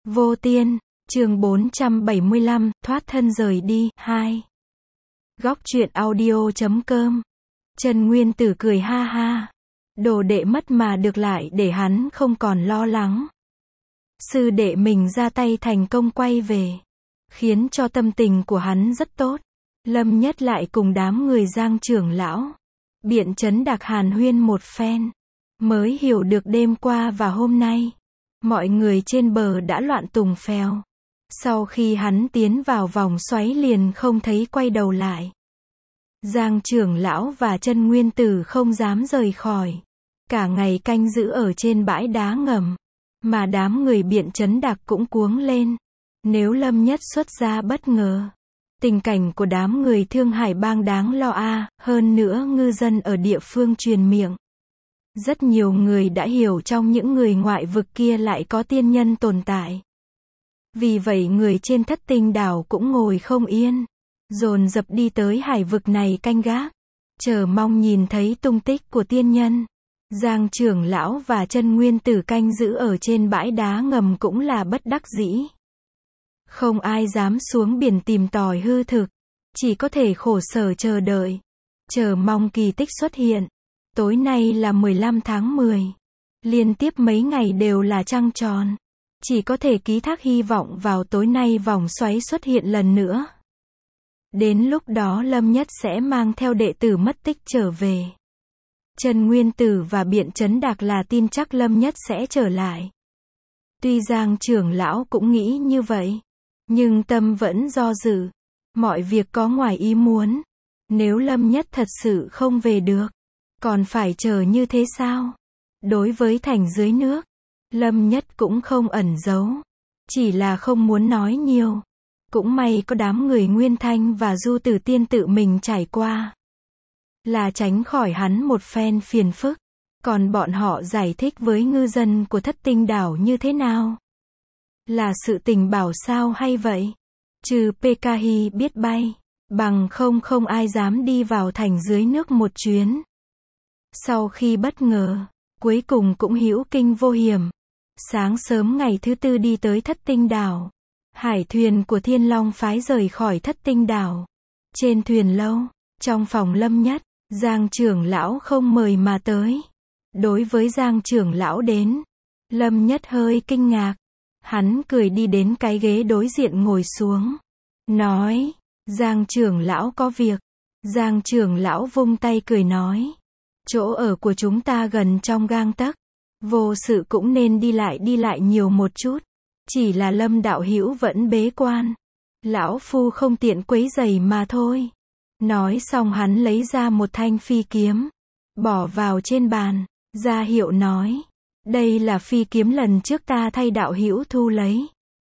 Vô Tiên, chương 475, thoát thân rời đi, 2. Góc truyện audio.com. Trần Nguyên Tử cười ha ha. Đồ đệ mất mà được lại để hắn không còn lo lắng. Sư đệ mình ra tay thành công quay về, khiến cho tâm tình của hắn rất tốt. Lâm Nhất lại cùng đám người Giang trưởng lão, Biện Trấn Đạc hàn huyên một phen, mới hiểu được đêm qua và hôm nay, mọi người trên bờ đã loạn tùng phèo. Sau khi hắn tiến vào vòng xoáy liền không thấy quay đầu lại. Giang trưởng lão và Trần Nguyên Tử không dám rời khỏi, cả ngày canh giữ ở trên bãi đá ngầm, mà đám người Biện Trấn Đạc cũng cuống lên. Nếu Lâm Nhất xuất ra bất ngờ, tình cảnh của đám người Thương Hải bang đáng lo a. Hơn nữa ngư dân ở địa phương truyền miệng, rất nhiều người đã hiểu trong những người ngoại vực kia lại có tiên nhân tồn tại. Vì vậy người trên Thất Tinh đảo cũng ngồi không yên, dồn dập đi tới hải vực này canh gác, chờ mong nhìn thấy tung tích của tiên nhân. Giang trưởng lão và Trần Nguyên Tử canh giữ ở trên bãi đá ngầm cũng là bất đắc dĩ. Không ai dám xuống biển tìm tòi hư thực, chỉ có thể khổ sở chờ đợi, chờ mong kỳ tích xuất hiện. Tối nay là 15 tháng 10, liên tiếp mấy ngày đều là trăng tròn, chỉ có thể ký thác hy vọng vào tối nay vòng xoáy xuất hiện lần nữa. Đến lúc đó Lâm Nhất sẽ mang theo đệ tử mất tích trở về. Trần Nguyên Tử và Biện Trấn Đạc là tin chắc Lâm Nhất sẽ trở lại. Tuy Giang trưởng lão cũng nghĩ như vậy, nhưng tâm vẫn do dự. Mọi việc có ngoài ý muốn. Nếu Lâm Nhất thật sự không về được, còn phải chờ như thế sao? Đối với thành dưới nước, Lâm Nhất cũng không ẩn giấu, chỉ là không muốn nói nhiều. Cũng may có đám người Nguyên Thanh và Du Tử Tiên tự mình trải qua, là tránh khỏi hắn một phen phiền phức. Còn bọn họ giải thích với ngư dân của Thất Tinh đảo như thế nào? Là sự tình bảo sao hay vậy? Trừ Pekahi biết bay, bằng không ai dám đi vào thành dưới nước một chuyến. Sau khi bất ngờ, cuối cùng cũng hữu kinh vô hiểm. Sáng sớm ngày thứ tư đi tới Thất Tinh đảo. Hải thuyền của Thiên Long phái rời khỏi Thất Tinh đảo. Trên thuyền lâu, trong phòng Lâm Nhất, Giang trưởng lão không mời mà tới. Đối với Giang trưởng lão đến, Lâm Nhất hơi kinh ngạc. Hắn cười đi đến cái ghế đối diện ngồi xuống, nói, Giang trưởng lão có việc. Giang trưởng lão vung tay cười nói, chỗ ở của chúng ta gần trong gang tấc, vô sự cũng nên đi lại nhiều một chút. Chỉ là Lâm đạo hữu vẫn bế quan, lão phu không tiện quấy rầy mà thôi. Nói xong hắn lấy ra một thanh phi kiếm, bỏ vào trên bàn, ra hiệu nói, đây là phi kiếm lần trước ta thay đạo hữu thu lấy.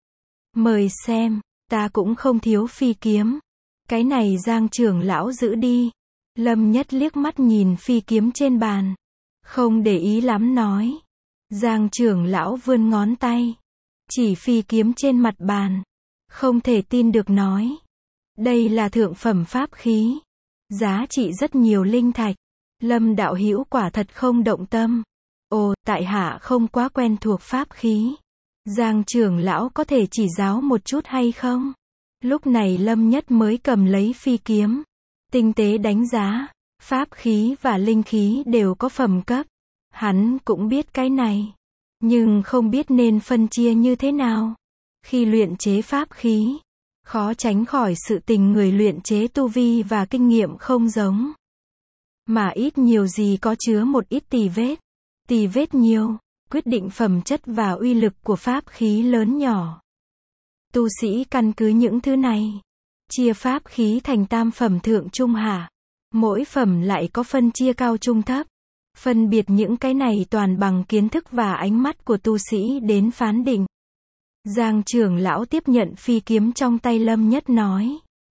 Mời xem, ta cũng không thiếu phi kiếm. Cái này Giang trưởng lão giữ đi. Lâm Nhất liếc mắt nhìn phi kiếm trên bàn, không để ý lắm nói. Giang trưởng lão vươn ngón tay, chỉ phi kiếm trên mặt bàn, không thể tin được nói, đây là thượng phẩm pháp khí, giá trị rất nhiều linh thạch. Lâm đạo hữu quả thật không động tâm. Ồ, tại hạ không quá quen thuộc pháp khí. Giang trưởng lão có thể chỉ giáo một chút hay không? Lúc này Lâm Nhất mới cầm lấy phi kiếm, tinh tế đánh giá, pháp khí và linh khí đều có phẩm cấp. Hắn cũng biết cái này, nhưng không biết nên phân chia như thế nào. Khi luyện chế pháp khí, khó tránh khỏi sự tình người luyện chế tu vi và kinh nghiệm không giống, mà ít nhiều gì có chứa một ít tì vết. Tì vết nhiều, quyết định phẩm chất và uy lực của pháp khí lớn nhỏ. Tu sĩ căn cứ những thứ này, chia pháp khí thành tam phẩm thượng trung hạ. Mỗi phẩm lại có phân chia cao trung thấp. Phân biệt những cái này toàn bằng kiến thức và ánh mắt của tu sĩ đến phán định. Giang trưởng lão tiếp nhận phi kiếm trong tay Lâm Nhất nói,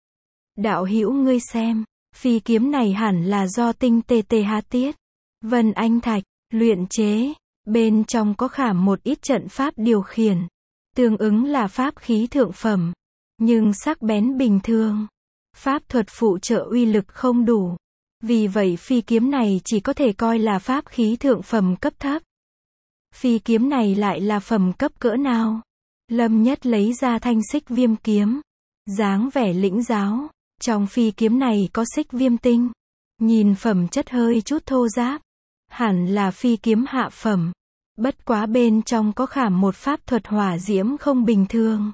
đạo hữu ngươi xem, phi kiếm này hẳn là do tinh TTH Tiết Vân Anh Thạch luyện chế, bên trong có khảm một ít trận pháp điều khiển, tương ứng là pháp khí thượng phẩm, nhưng sắc bén bình thường. Pháp thuật phụ trợ uy lực không đủ, vì vậy phi kiếm này chỉ có thể coi là pháp khí thượng phẩm cấp thấp. Phi kiếm này lại là phẩm cấp cỡ nào? Lâm Nhất lấy ra thanh xích viêm kiếm. Dáng vẻ lĩnh giáo. Trong phi kiếm này có xích viêm tinh. Nhìn phẩm chất hơi chút thô ráp. Hẳn là phi kiếm hạ phẩm. Bất quá bên trong có khảm một pháp thuật hỏa diễm không bình thường.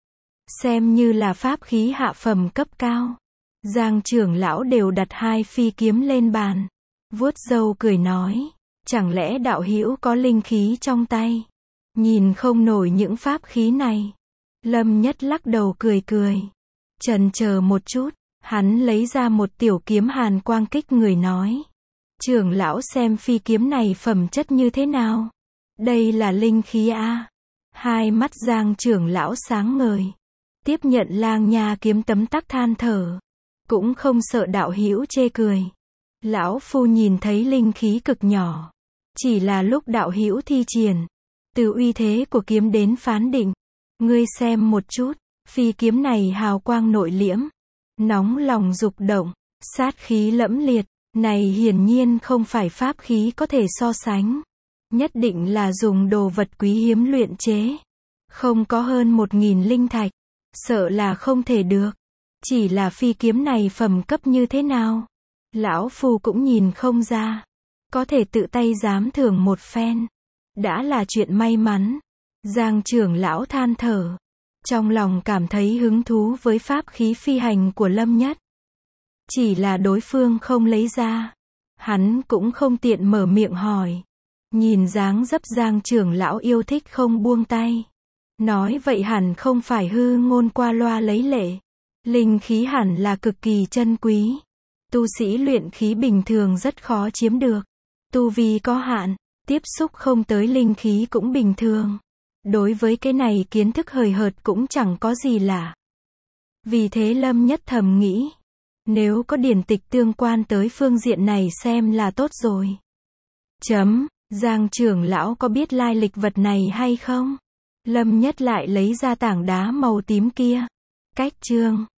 Xem như là pháp khí hạ phẩm cấp cao. Giang trưởng lão đều đặt hai phi kiếm lên bàn. Vuốt râu cười nói. Chẳng lẽ đạo hữu có linh khí trong tay? Nhìn không nổi những pháp khí này. Lâm Nhất lắc đầu cười cười. Chần chờ một chút. Hắn lấy ra một tiểu kiếm hàn quang kích người nói. Trưởng lão xem phi kiếm này phẩm chất như thế nào? Đây là linh khí a. Hai mắt Giang trưởng lão sáng ngời. Tiếp nhận Lang Nha kiếm tấm tắc than thở. Cũng không sợ đạo hữu chê cười. Lão phu nhìn thấy linh khí cực nhỏ. Chỉ là lúc đạo hữu thi triển. Từ uy thế của kiếm đến phán định. Ngươi xem một chút. Phi kiếm này hào quang nội liễm. Nóng lòng dục động. Sát khí lẫm liệt. Này hiển nhiên không phải pháp khí có thể so sánh. Nhất định là dùng đồ vật quý hiếm luyện chế. Không có hơn 1000 linh thạch. Sợ là không thể được. Chỉ là phi kiếm này phẩm cấp như thế nào? Lão phu cũng nhìn không ra. Có thể tự tay giám thưởng một phen. Đã là chuyện may mắn. Giang trưởng lão than thở. Trong lòng cảm thấy hứng thú với pháp khí phi hành của Lâm Nhất. Chỉ là đối phương không lấy ra. Hắn cũng không tiện mở miệng hỏi. Nhìn dáng dấp Giang trưởng lão yêu thích không buông tay. Nói vậy hẳn không phải hư ngôn qua loa lấy lệ. Linh khí hẳn là cực kỳ chân quý. Tu sĩ luyện khí bình thường rất khó chiếm được. Tu vi có hạn, tiếp xúc không tới linh khí cũng bình thường. Đối với cái này kiến thức hời hợt cũng chẳng có gì lạ. Vì thế Lâm Nhất thầm nghĩ. Nếu có điển tịch tương quan tới phương diện này xem là tốt rồi. Giang trưởng lão có biết lai lịch vật này hay không? Lâm Nhất lại lấy ra tảng đá màu tím kia. Cách chương